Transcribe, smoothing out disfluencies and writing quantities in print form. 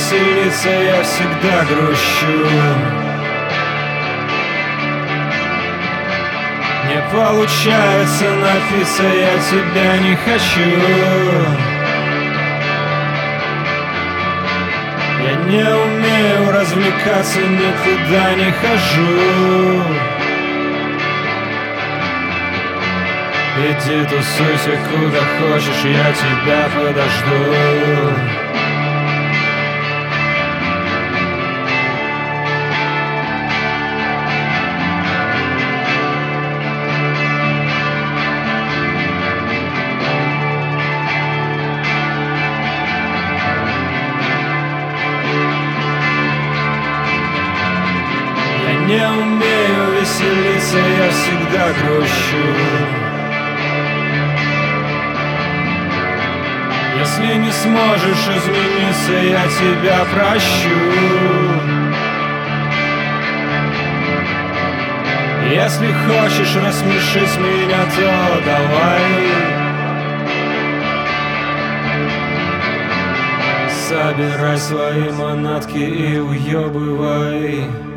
веселиться, я всегда грущу. Не получается напиться, я тебя не хочу. Я не умею развлекаться, никуда не хожу. Иди тусуйся куда хочешь, я тебя подожду. Я не умею веселиться, я всегда грущу. Если не сможешь измениться, я тебя прощу. Если хочешь рассмешить меня, то давай. Собирай свои манатки и уебывай.